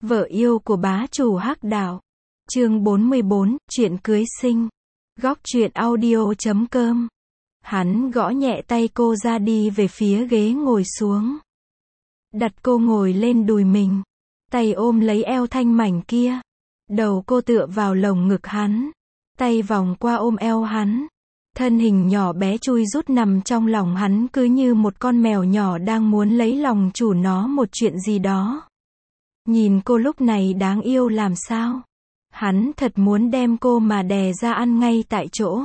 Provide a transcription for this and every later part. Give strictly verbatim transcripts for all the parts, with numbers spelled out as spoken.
Vợ yêu của bá chủ Hắc Đạo. Chương bốn mươi bốn, chuyện cưới sinh. Góc truyện audio chấm com. Hắn gõ nhẹ tay cô ra đi về phía ghế ngồi xuống. Đặt cô ngồi lên đùi mình. Tay ôm lấy eo thanh mảnh kia. Đầu cô tựa vào lồng ngực hắn. Tay vòng qua ôm eo hắn. Thân hình nhỏ bé chui rút nằm trong lòng hắn cứ như một con mèo nhỏ đang muốn lấy lòng chủ nó một chuyện gì đó. Nhìn cô lúc này đáng yêu làm sao. Hắn thật muốn đem cô mà đè ra ăn ngay tại chỗ.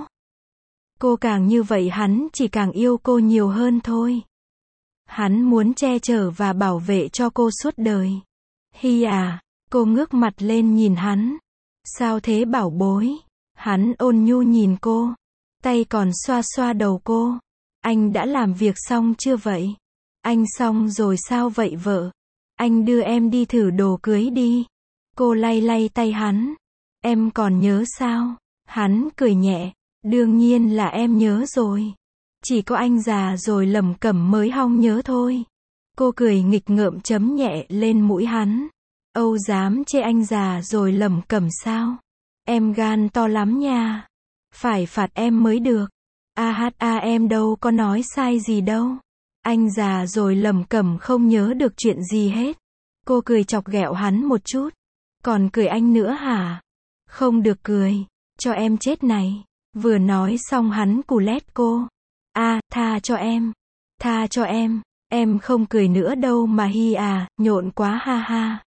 Cô càng như vậy hắn chỉ càng yêu cô nhiều hơn thôi. Hắn muốn che chở và bảo vệ cho cô suốt đời. Hi à, cô ngước mặt lên nhìn hắn. Sao thế bảo bối? Hắn ôn nhu nhìn cô. Tay còn xoa xoa đầu cô. Anh đã làm việc xong chưa vậy? Anh xong rồi sao vậy vợ? Anh đưa em đi thử đồ cưới đi. Cô lay lay tay hắn. Em còn nhớ sao? Hắn cười nhẹ. Đương nhiên là em nhớ rồi. Chỉ có anh già rồi lẩm cẩm mới hong nhớ thôi. Cô cười nghịch ngợm chấm nhẹ lên mũi hắn. Âu dám chê anh già rồi lẩm cẩm sao? Em gan to lắm nha. Phải phạt em mới được. A hát a em đâu có nói sai gì đâu. Anh già rồi lẩm cẩm không nhớ được chuyện gì hết. Cô cười chọc ghẹo hắn một chút. Còn cười anh nữa hả? Không được cười. Cho em chết này. Vừa nói xong hắn cù lét cô. A, tha cho em. Tha cho em. Em không cười nữa đâu mà hi à, nhộn quá ha ha.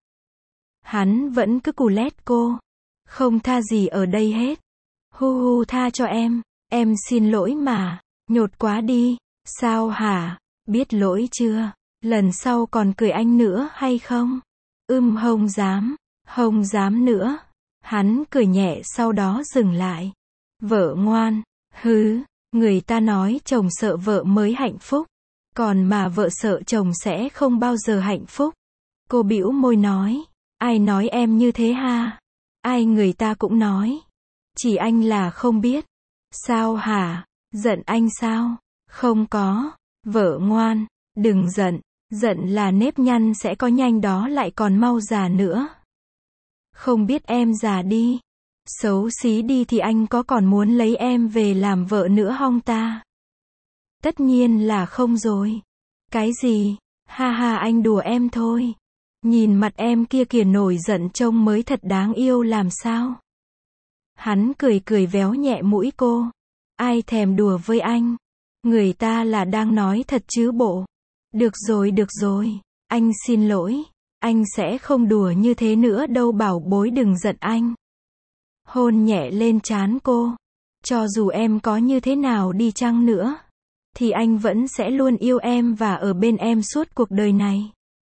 Hắn vẫn cứ cù lét cô. Không tha gì ở đây hết. Hu hu tha cho em. Em xin lỗi mà. Nhột quá đi. Sao hả? Biết lỗi chưa? Lần sau còn cười anh nữa hay không? Ưm không dám. Không dám nữa. Hắn cười nhẹ sau đó dừng lại. Vợ ngoan. Hứ. Người ta nói chồng sợ vợ mới hạnh phúc. Còn mà vợ sợ chồng sẽ không bao giờ hạnh phúc. Cô bĩu môi nói. Ai nói em như thế ha? Ai người ta cũng nói. Chỉ anh là không biết. Sao hả? Giận anh sao? Không có. Vợ ngoan. Đừng giận. Giận là nếp nhăn sẽ có nhanh đó lại còn mau già nữa. Không biết em già đi. Xấu xí đi thì anh có còn muốn lấy em về làm vợ nữa không ta? Tất nhiên là không rồi. Cái gì? Ha ha anh đùa em thôi. Nhìn mặt em kia kìa nổi giận trông mới thật đáng yêu làm sao? Hắn cười cười véo nhẹ mũi cô. Ai thèm đùa với anh? Người ta là đang nói thật chứ bộ. Được rồi được rồi. Anh xin lỗi. Anh sẽ không đùa như thế nữa đâu bảo bối đừng giận anh. Hôn nhẹ lên trán cô. Cho dù em có như thế nào đi chăng nữa. Thì anh vẫn sẽ luôn yêu em và ở bên em suốt cuộc đời này.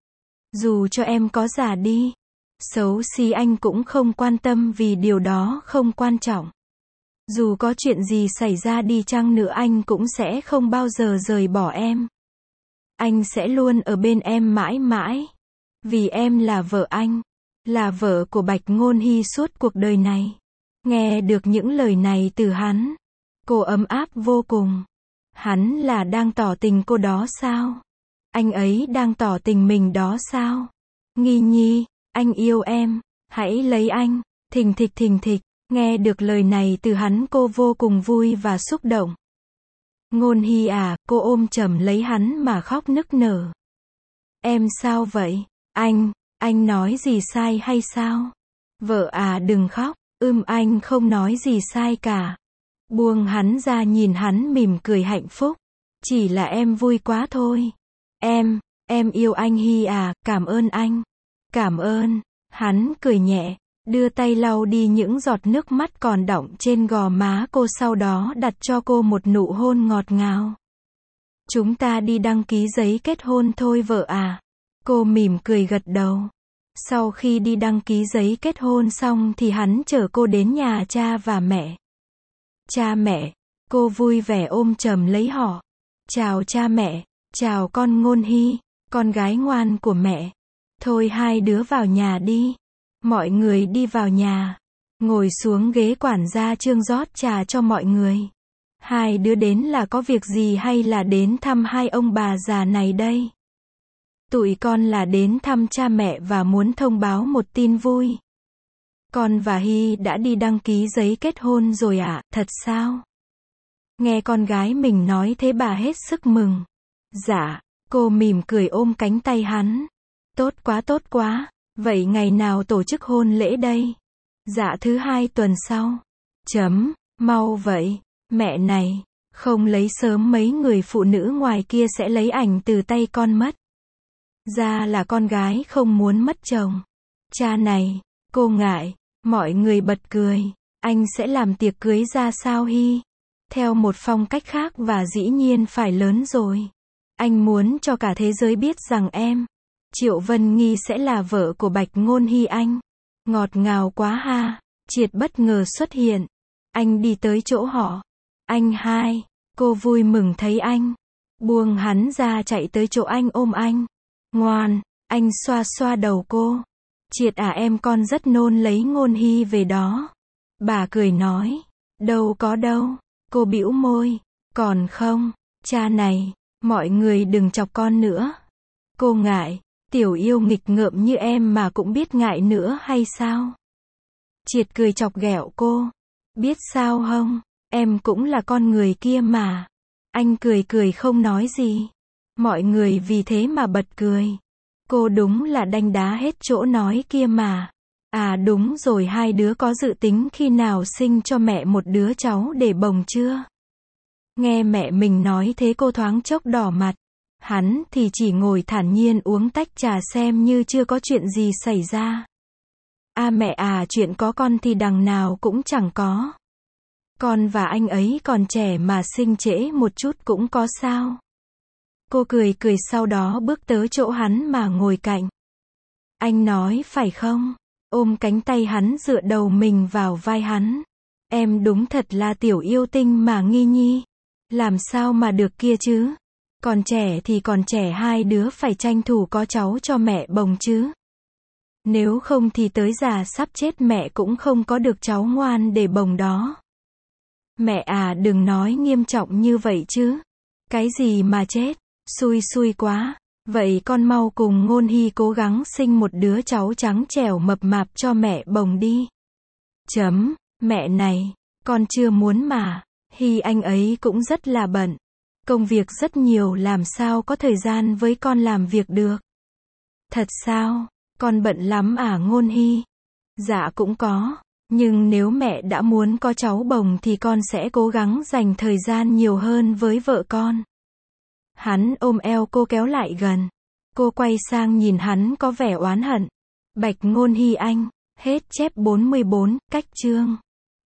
Dù cho em có già đi. Xấu xí anh cũng không quan tâm vì điều đó không quan trọng. Dù có chuyện gì xảy ra đi chăng nữa anh cũng sẽ không bao giờ rời bỏ em. Anh sẽ luôn ở bên em mãi mãi. Vì em là vợ anh. Là vợ của Bạch Ngôn Hy suốt cuộc đời này. Nghe được những lời này từ hắn. Cô ấm áp vô cùng. Hắn là đang tỏ tình cô đó sao? Anh ấy đang tỏ tình mình đó sao? Nghi nhi, anh yêu em. Hãy lấy anh. Thình thịch thình thịch. Nghe được lời này từ hắn cô vô cùng vui và xúc động. Ngôn Hy à, cô ôm chầm lấy hắn mà khóc nức nở. Em sao vậy? Anh, anh nói gì sai hay sao? Vợ à đừng khóc. Ưm anh không nói gì sai cả. Buông hắn ra nhìn hắn mỉm cười hạnh phúc. Chỉ là em vui quá thôi. Em, em yêu anh Hy à, cảm ơn anh. Cảm ơn. Hắn cười nhẹ. Đưa tay lau đi những giọt nước mắt còn đọng trên gò má cô sau đó đặt cho cô một nụ hôn ngọt ngào. Chúng ta đi đăng ký giấy kết hôn thôi vợ à. Cô mỉm cười gật đầu. Sau khi đi đăng ký giấy kết hôn xong thì hắn chở cô đến nhà cha và mẹ. Cha mẹ. Cô vui vẻ ôm chầm lấy họ. Chào cha mẹ. Chào con Ngôn Hy. Con gái ngoan của mẹ. Thôi hai đứa vào nhà đi. Mọi người đi vào nhà. Ngồi xuống ghế quản gia Trương rót trà cho mọi người. Hai đứa đến là có việc gì hay là đến thăm hai ông bà già này đây? Tụi con là đến thăm cha mẹ và muốn thông báo một tin vui. Con và Hy đã đi đăng ký giấy kết hôn rồi ạ, thật sao? Nghe con gái mình nói thế bà hết sức mừng. Dạ, cô mỉm cười ôm cánh tay hắn. Tốt quá tốt quá, vậy ngày nào tổ chức hôn lễ đây? Dạ thứ hai tuần sau. Chấm, mau vậy, mẹ này, không lấy sớm mấy người phụ nữ ngoài kia sẽ lấy ảnh từ tay con mất. Ra là con gái không muốn mất chồng. Cha này, cô ngại, mọi người bật cười. Anh sẽ làm tiệc cưới ra sao Hy? Theo một phong cách khác và dĩ nhiên phải lớn rồi. Anh muốn cho cả thế giới biết rằng em, Triệu Vân Nghi sẽ là vợ của Bạch Ngôn Hy anh. Ngọt ngào quá ha. Triệt bất ngờ xuất hiện. Anh đi tới chỗ họ. Anh hai. Cô vui mừng thấy anh. Buông hắn ra chạy tới chỗ anh ôm anh. Ngoan. Anh xoa xoa đầu cô. Triệt à em con rất nôn lấy Ngôn Hy về đó. Bà cười nói. Đâu có đâu. Cô bĩu môi. Còn không. Cha này. Mọi người đừng chọc con nữa. Cô ngại. Tiểu yêu nghịch ngợm như em mà cũng biết ngại nữa hay sao? Triệt cười chọc ghẹo cô. Biết sao không? Em cũng là con người kia mà. Anh cười cười không nói gì. Mọi người vì thế mà bật cười. Cô đúng là đanh đá hết chỗ nói kia mà. À đúng rồi, hai đứa có dự tính khi nào sinh cho mẹ một đứa cháu để bồng chưa? Nghe mẹ mình nói thế cô thoáng chốc đỏ mặt. Hắn thì chỉ ngồi thản nhiên uống tách trà xem như chưa có chuyện gì xảy ra. À mẹ à, chuyện có con thì đằng nào cũng chẳng có. Con và anh ấy còn trẻ mà sinh trễ một chút cũng có sao. Cô cười cười sau đó bước tới chỗ hắn mà ngồi cạnh. Anh nói phải không? Ôm cánh tay hắn dựa đầu mình vào vai hắn. Em đúng thật là tiểu yêu tinh mà Nghi Nhi. Làm sao mà được kia chứ? Còn trẻ thì còn trẻ, hai đứa phải tranh thủ có cháu cho mẹ bồng chứ. Nếu không thì tới già sắp chết mẹ cũng không có được cháu ngoan để bồng đó. Mẹ à đừng nói nghiêm trọng như vậy chứ. Cái gì mà chết, xui xui quá. Vậy con mau cùng Ngôn Hy cố gắng sinh một đứa cháu trắng trẻo mập mạp cho mẹ bồng đi. Chấm, mẹ này, con chưa muốn mà. Hy anh ấy cũng rất là bận. Công việc rất nhiều, làm sao có thời gian với con làm việc được. Thật sao? Con bận lắm à Ngôn Hy? Dạ cũng có. Nhưng nếu mẹ đã muốn có cháu bồng thì con sẽ cố gắng dành thời gian nhiều hơn với vợ con. Hắn ôm eo cô kéo lại gần. Cô quay sang nhìn hắn có vẻ oán hận. Bạch Ngôn Hy anh. Hết chép bốn mươi bốn, cách chương.